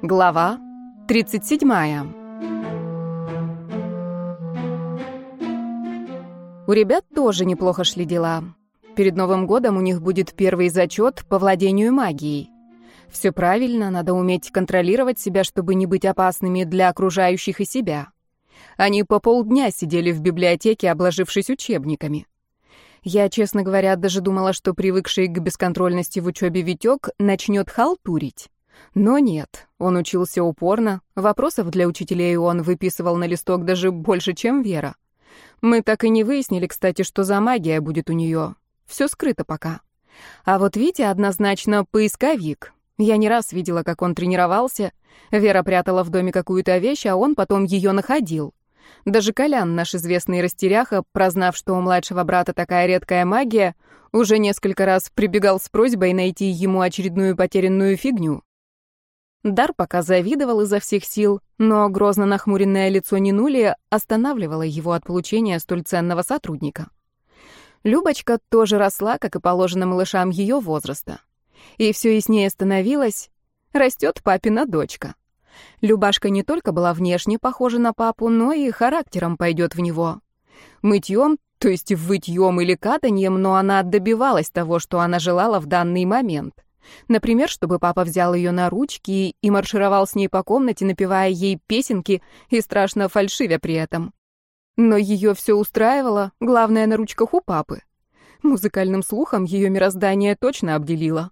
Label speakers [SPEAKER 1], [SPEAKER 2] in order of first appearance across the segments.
[SPEAKER 1] Глава 37. У ребят тоже неплохо шли дела. Перед Новым годом у них будет первый зачет по владению магией. Все правильно, надо уметь контролировать себя, чтобы не быть опасными для окружающих и себя. Они по полдня сидели в библиотеке, обложившись учебниками. Я, честно говоря, даже думала, что привыкший к бесконтрольности в учебе Витек начнет халтурить. Но нет, он учился упорно, вопросов для учителей он выписывал на листок даже больше, чем Вера. Мы так и не выяснили, кстати, что за магия будет у нее. Все скрыто пока. А вот Витя однозначно поисковик. Я не раз видела, как он тренировался. Вера прятала в доме какую-то вещь, а он потом ее находил. Даже Колян, наш известный растеряха, прознав, что у младшего брата такая редкая магия, уже несколько раз прибегал с просьбой найти ему очередную потерянную фигню. Дар пока завидовал изо всех сил, но грозно нахмуренное лицо Нинули останавливало его от получения столь ценного сотрудника. Любочка тоже росла, как и положено малышам ее возраста. И все яснее становилось: растет папина дочка. Любашка не только была внешне похожа на папу, но и характером пойдет в него. Мытьем, то есть вытьем или катаньем, но она добивалась того, что она желала в данный момент. Например, чтобы папа взял ее на ручки и маршировал с ней по комнате, напевая ей песенки и страшно фальшивя при этом. Но ее все устраивало, главное, на ручках у папы. Музыкальным слухом ее мироздание точно обделило.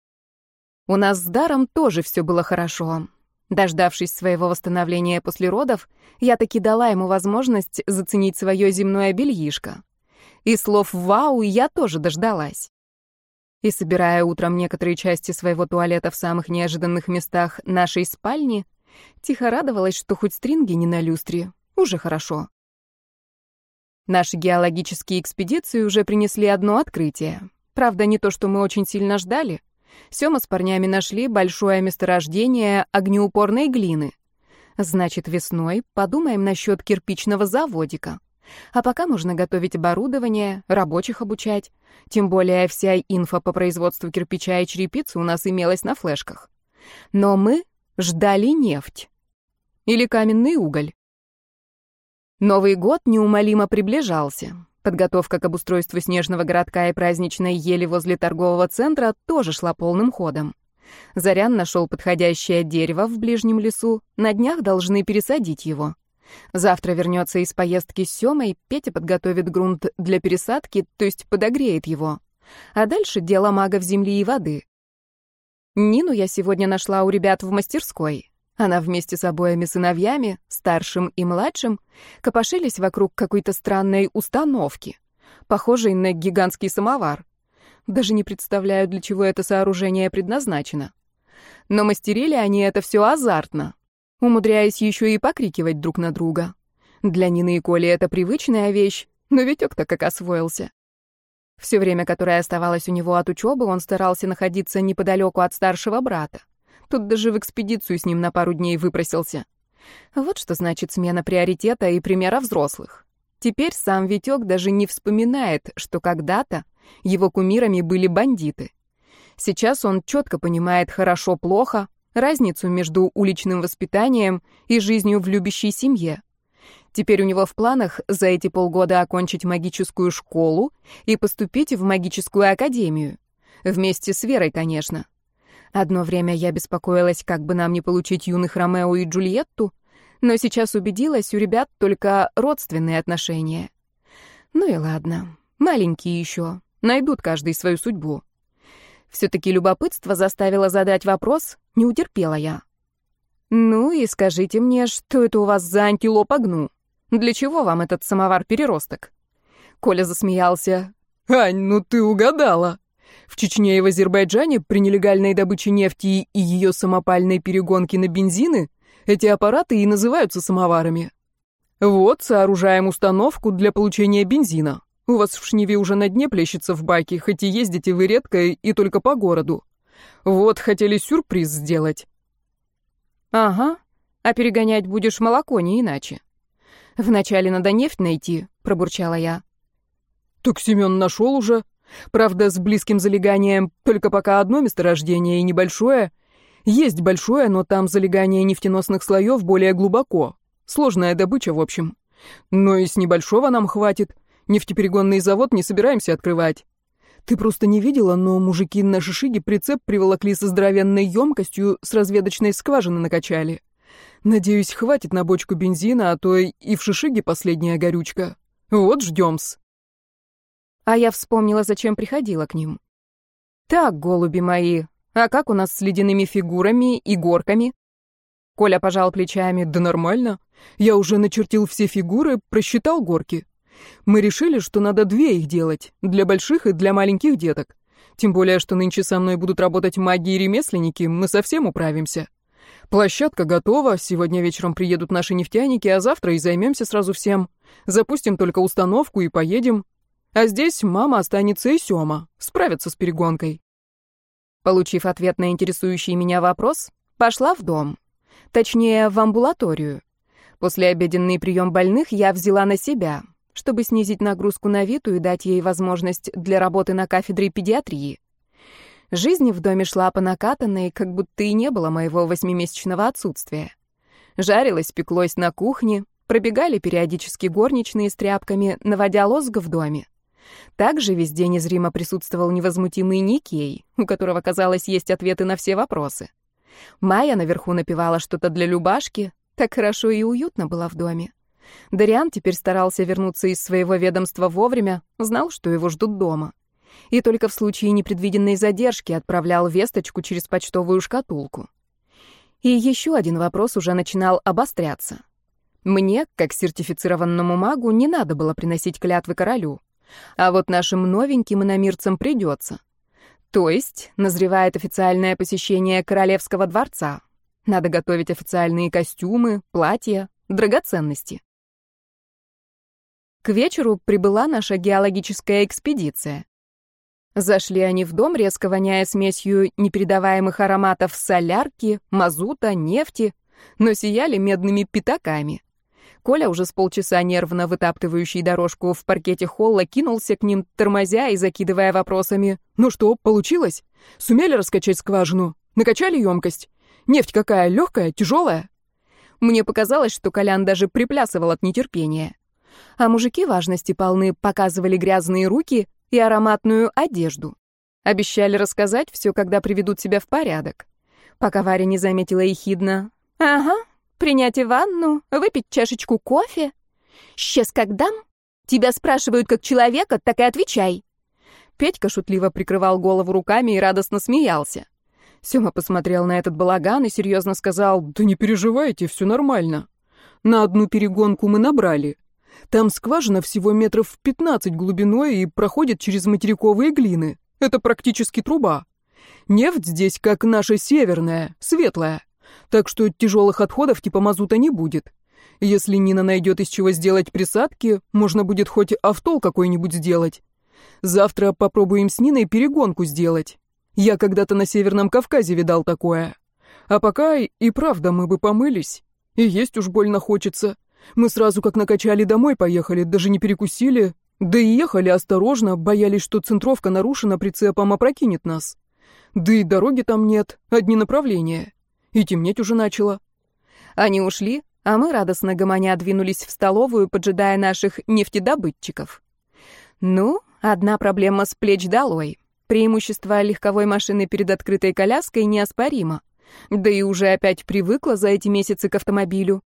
[SPEAKER 1] У нас с Даром тоже все было хорошо. Дождавшись своего восстановления после родов, я таки дала ему возможность заценить свое земное бельишко. И слов «вау» я тоже дождалась. И, собирая утром некоторые части своего туалета в самых неожиданных местах нашей спальни, тихо радовалась, что хоть стринги не на люстре, уже хорошо. Наши геологические экспедиции уже принесли одно открытие. Правда, не то, что мы очень сильно ждали. Сёма с парнями нашли большое месторождение огнеупорной глины. Значит, весной подумаем насчет кирпичного заводика. А пока можно готовить оборудование, рабочих обучать. Тем более вся инфа по производству кирпича и черепицы у нас имелась на флешках. Но мы ждали нефть. Или каменный уголь. Новый год неумолимо приближался. Подготовка к обустройству снежного городка и праздничной ели возле торгового центра тоже шла полным ходом. Зарян нашел подходящее дерево в ближнем лесу, на днях должны пересадить его. Завтра вернется из поездки с Сёмой, Петя подготовит грунт для пересадки, то есть подогреет его. А дальше дело магов земли и воды. Нину я сегодня нашла у ребят в мастерской. Она вместе с обоими сыновьями, старшим и младшим, копошились вокруг какой-то странной установки, похожей на гигантский самовар. Даже не представляю, для чего это сооружение предназначено. Но мастерили они это все азартно, умудряясь еще и покрикивать друг на друга. Для Нины и Коли это привычная вещь, но Витек-то как освоился. Все время, которое оставалось у него от учебы, он старался находиться неподалеку от старшего брата. Тут даже в экспедицию с ним на пару дней выпросился. Вот что значит смена приоритета и примера взрослых. Теперь сам Витек даже не вспоминает, что когда-то его кумирами были бандиты. Сейчас он четко понимает хорошо-плохо, разницу между уличным воспитанием и жизнью в любящей семье. Теперь у него в планах за эти полгода окончить магическую школу и поступить в магическую академию. Вместе с Верой, конечно. Одно время я беспокоилась, как бы нам не получить юных Ромео и Джульетту, но сейчас убедилась, у ребят только родственные отношения. Ну и ладно, маленькие еще, найдут каждый свою судьбу. Все-таки любопытство заставило задать вопрос, не утерпела я. «Ну и скажите мне, что это у вас за антилопа гну? Для чего вам этот самовар-переросток?» Коля засмеялся. «Ань, ну ты угадала. В Чечне и в Азербайджане при нелегальной добыче нефти и ее самопальной перегонке на бензины эти аппараты и называются самоварами. Вот, сооружаем установку для получения бензина. У вас в Шниве уже на дне плещется в баке, хоть и ездите вы редко и только по городу. Вот, хотели сюрприз сделать». «Ага, а перегонять будешь молоко, не иначе. Вначале надо нефть найти», — пробурчала я. «Так Семен нашел уже. Правда, с близким залеганием, только пока одно месторождение и небольшое.
[SPEAKER 2] Есть большое, но там залегание нефтеносных слоев более глубоко. Сложная добыча, в общем. Но и с небольшого нам хватит. Нефтеперегонный завод не собираемся открывать. Ты просто не видела, но мужики на Шишиге прицеп приволокли со здоровенной емкостью, с разведочной скважины накачали. Надеюсь, хватит на бочку бензина, а то и в Шишиге последняя горючка. Вот ждем-с.
[SPEAKER 1] А я вспомнила, зачем приходила к ним. Так, голуби мои, а как у нас с ледяными фигурами и горками? Коля пожал плечами. Да нормально. Я уже начертил все фигуры, просчитал горки. Мы решили, что надо 2 их делать, для больших и для маленьких деток. Тем более, что нынче со мной будут работать маги и ремесленники, мы совсем управимся. Площадка готова, сегодня вечером приедут наши нефтяники, а завтра и займемся сразу всем. Запустим только установку и поедем. А здесь мама останется и Сёма, справятся с перегонкой. Получив ответ на интересующий меня вопрос, пошла в дом. Точнее, в амбулаторию. Послеобеденный прием больных я взяла на себя, чтобы снизить нагрузку на Виту и дать ей возможность для работы на кафедре педиатрии. Жизнь в доме шла по накатанной, как будто и не было моего 8-месячного отсутствия. Жарилось, пеклось на кухне, пробегали периодически горничные с тряпками, наводя лоск в доме. Также везде незримо присутствовал невозмутимый Никей, у которого, казалось, есть ответы на все вопросы. Майя наверху напевала что-то для Любашки, так хорошо и уютно было в доме. Дариан теперь старался вернуться из своего ведомства вовремя, знал, что его ждут дома. И только в случае непредвиденной задержки отправлял весточку через почтовую шкатулку. И еще один вопрос уже начинал обостряться. Мне, как сертифицированному магу, не надо было приносить клятвы королю. А вот нашим новеньким иномирцам придется. То есть назревает официальное посещение королевского дворца. Надо готовить официальные костюмы, платья, драгоценности. К вечеру прибыла наша геологическая экспедиция. Зашли они в дом, резко воняя смесью непередаваемых ароматов солярки, мазута, нефти, но сияли медными пятаками. Коля, уже с полчаса нервно вытаптывающий дорожку в паркете холла, кинулся к ним, тормозя и закидывая вопросами. «Ну что, получилось? Сумели раскачать скважину? Накачали емкость? Нефть какая, легкая, тяжелая?» Мне показалось, что Колян даже приплясывал от нетерпения. А мужики важности полны показывали грязные руки и ароматную одежду. Обещали рассказать все, когда приведут себя в порядок. Пока Варя не заметила ехидно. «Ага, принять ванну, выпить чашечку кофе. Сейчас как дам? Тебя спрашивают как человека, так и отвечай». Петька шутливо прикрывал голову руками и радостно смеялся. Сёма посмотрел на этот балаган и серьезно сказал: «Да не переживайте, все нормально. На одну перегонку мы набрали. Там скважина всего метров 15 глубиной и проходит через материковые глины. Это практически труба. Нефть здесь как наша северная, светлая. Так что тяжелых отходов типа мазута не будет. Если Нина найдет из чего сделать присадки, можно будет хоть автол какой-нибудь сделать. Завтра попробуем с Ниной перегонку сделать. Я когда-то на Северном Кавказе видал такое. А пока и правда мы бы помылись. И есть уж больно хочется. Мы сразу как накачали домой поехали, даже не перекусили. Да и ехали осторожно, боялись, что центровка нарушена прицепом, опрокинет нас. Да и дороги там нет, одни направления. И темнеть уже начало». Они ушли, а мы, радостно гомоня, двинулись в столовую, поджидая наших нефтедобытчиков. Ну, одна проблема с плеч долой. Преимущество легковой машины перед открытой коляской неоспоримо. Да и уже опять привыкла за эти месяцы к автомобилю.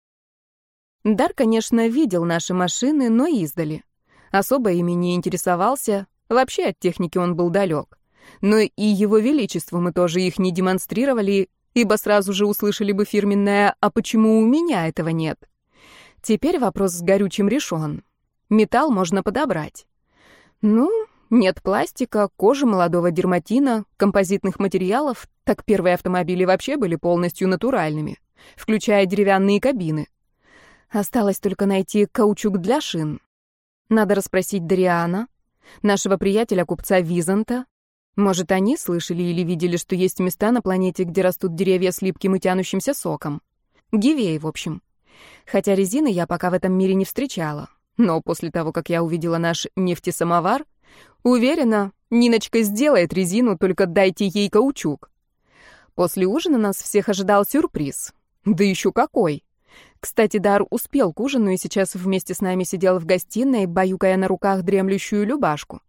[SPEAKER 1] Дар, конечно, видел наши машины, но издали. Особо ими не интересовался, вообще от техники он был далек. Но и его величеству мы тоже их не демонстрировали, ибо сразу же услышали бы фирменное «а почему у меня этого нет?». Теперь вопрос с горючим решен. Металл можно подобрать. Ну, нет пластика, кожи, молодого дерматина, композитных материалов, так первые автомобили вообще были полностью натуральными, включая деревянные кабины. Осталось только найти каучук для шин. Надо расспросить Дариана, нашего приятеля-купца Византа. Может, они слышали или видели, что есть места на планете, где растут деревья с липким и тянущимся соком. Гивеи, в общем. Хотя резины я пока в этом мире не встречала. Но после того, как я увидела наш нефтесамовар, уверена, Ниночка сделает резину, только дайте ей каучук. После ужина нас всех ожидал сюрприз. Да еще какой! Кстати, Дар успел к ужину и сейчас вместе с нами сидел в гостиной, баюкая на руках дремлющую Любашку.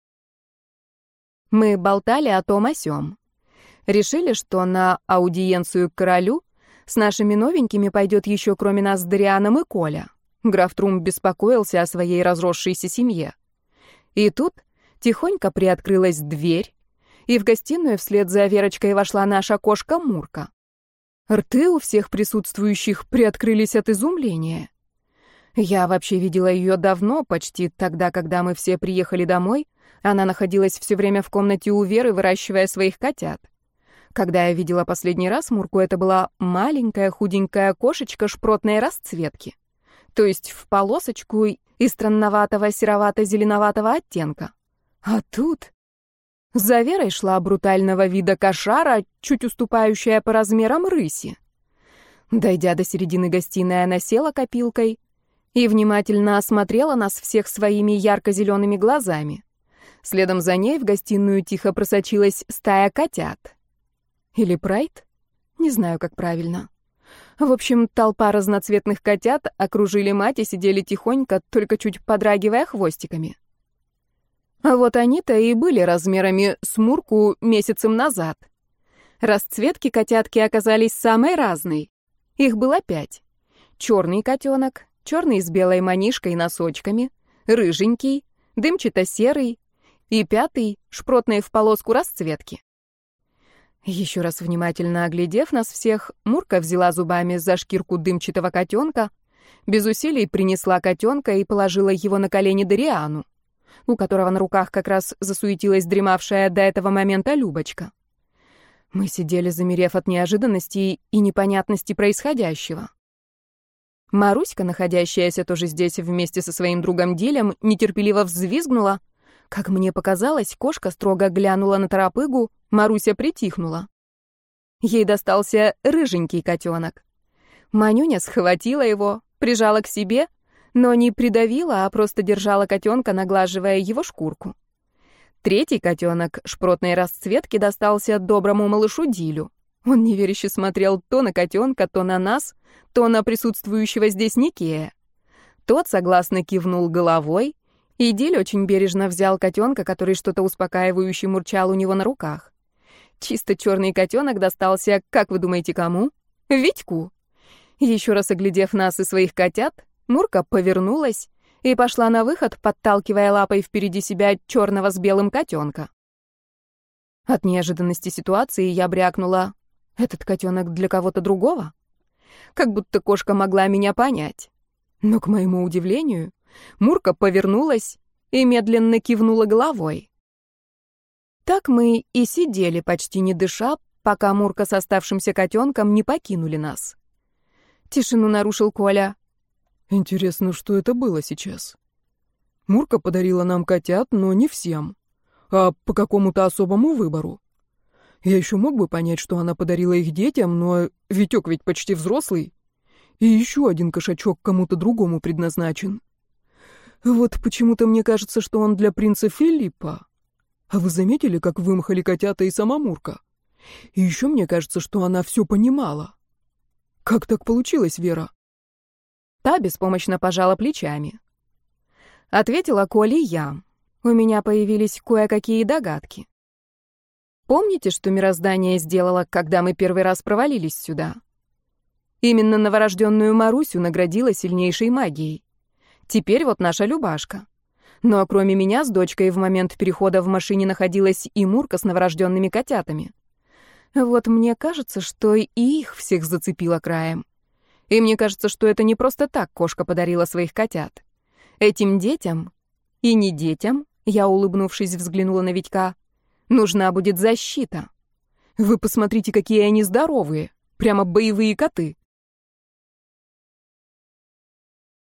[SPEAKER 1] Мы болтали о том о сём. Решили, что на аудиенцию к королю с нашими новенькими пойдет еще кроме нас с Дарианом и Коля. Граф Трум беспокоился о своей разросшейся семье. И тут тихонько приоткрылась дверь, и в гостиную вслед за Верочкой вошла наша кошка Мурка. Рты у всех присутствующих приоткрылись от изумления. Я вообще видела ее давно, почти тогда, когда мы все приехали домой. Она находилась все время в комнате у Веры, выращивая своих котят. Когда я видела последний раз Мурку, это была маленькая худенькая кошечка шпротной расцветки, то есть в полосочку и странноватого серовато-зеленоватого оттенка. А тут за Верой шла брутального вида кошара, чуть уступающая по размерам рыси. Дойдя до середины гостиной, она села копилкой и внимательно осмотрела нас всех своими ярко-зелеными глазами. Следом за ней в гостиную тихо просочилась стая котят. Или прайд? Не знаю, как правильно. В общем, толпа разноцветных котят окружили мать и сидели тихонько, только чуть подрагивая хвостиками. А вот они-то и были размерами с Мурку месяцем назад. Расцветки котятки оказались самой разной. Их было 5. Черный котенок, черный с белой манишкой и носочками, рыженький, дымчато-серый и 5 шпротный в полоску расцветки. Еще раз внимательно оглядев нас всех, Мурка взяла зубами за шкирку дымчатого котенка, без усилий принесла котенка и положила его на колени Дариану, у которого на руках как раз засуетилась дремавшая до этого момента Любочка. Мы сидели, замерев от неожиданности и непонятности происходящего. Маруська, находящаяся тоже здесь вместе со своим другом Дилем, нетерпеливо взвизгнула. Как мне показалось, кошка строго глянула на торопыгу, Маруся притихнула. Ей достался рыженький котенок. Манюня схватила его, прижала к себе, но не придавила, а просто держала котенка, наглаживая его шкурку. 3 котенок шпротной расцветки достался доброму малышу Дилю. Он неверяще смотрел то на котенка, то на нас, то на присутствующего здесь Никея. Тот согласно кивнул головой, и Диль очень бережно взял котенка, который что-то успокаивающе мурчал у него на руках. Чисто черный котенок достался, как вы думаете, кому? Витьку. Еще раз оглядев нас и своих котят, Мурка повернулась и пошла на выход, подталкивая лапой впереди себя черного с белым котенка. От неожиданности ситуации я брякнула: «Этот котенок для кого-то другого?» Как будто кошка могла меня понять. Но, к моему удивлению, Мурка повернулась и медленно кивнула головой. Так мы и сидели, почти не дыша, пока Мурка с оставшимся котенком не покинули нас. Тишину нарушил Коля.
[SPEAKER 2] Интересно, что это было сейчас? Мурка подарила нам котят, но не всем, а по какому-то особому выбору. Я еще мог бы понять, что она подарила их детям, но Витек ведь почти взрослый. И еще один кошачок кому-то другому предназначен. Вот почему-то мне кажется, что он для принца Филиппа. А вы заметили, как вымахали котята и сама Мурка? И еще мне кажется, что она все понимала. Как так получилось, Вера?
[SPEAKER 1] Та беспомощно пожала плечами. Ответила Коле я. У меня появились кое-какие догадки. Помните, что мироздание сделало, когда мы первый раз провалились сюда? Именно новорожденную Марусю наградила сильнейшей магией. Теперь вот наша Любашка. Но кроме меня с дочкой в момент перехода в машине находилась и Мурка с новорожденными котятами. Вот мне кажется, что и их всех зацепило краем. И мне кажется, что это не просто так кошка подарила своих котят. Этим детям, и не детям, я, улыбнувшись, взглянула на Витька, нужна будет защита. Вы посмотрите, какие они здоровые, прямо боевые коты.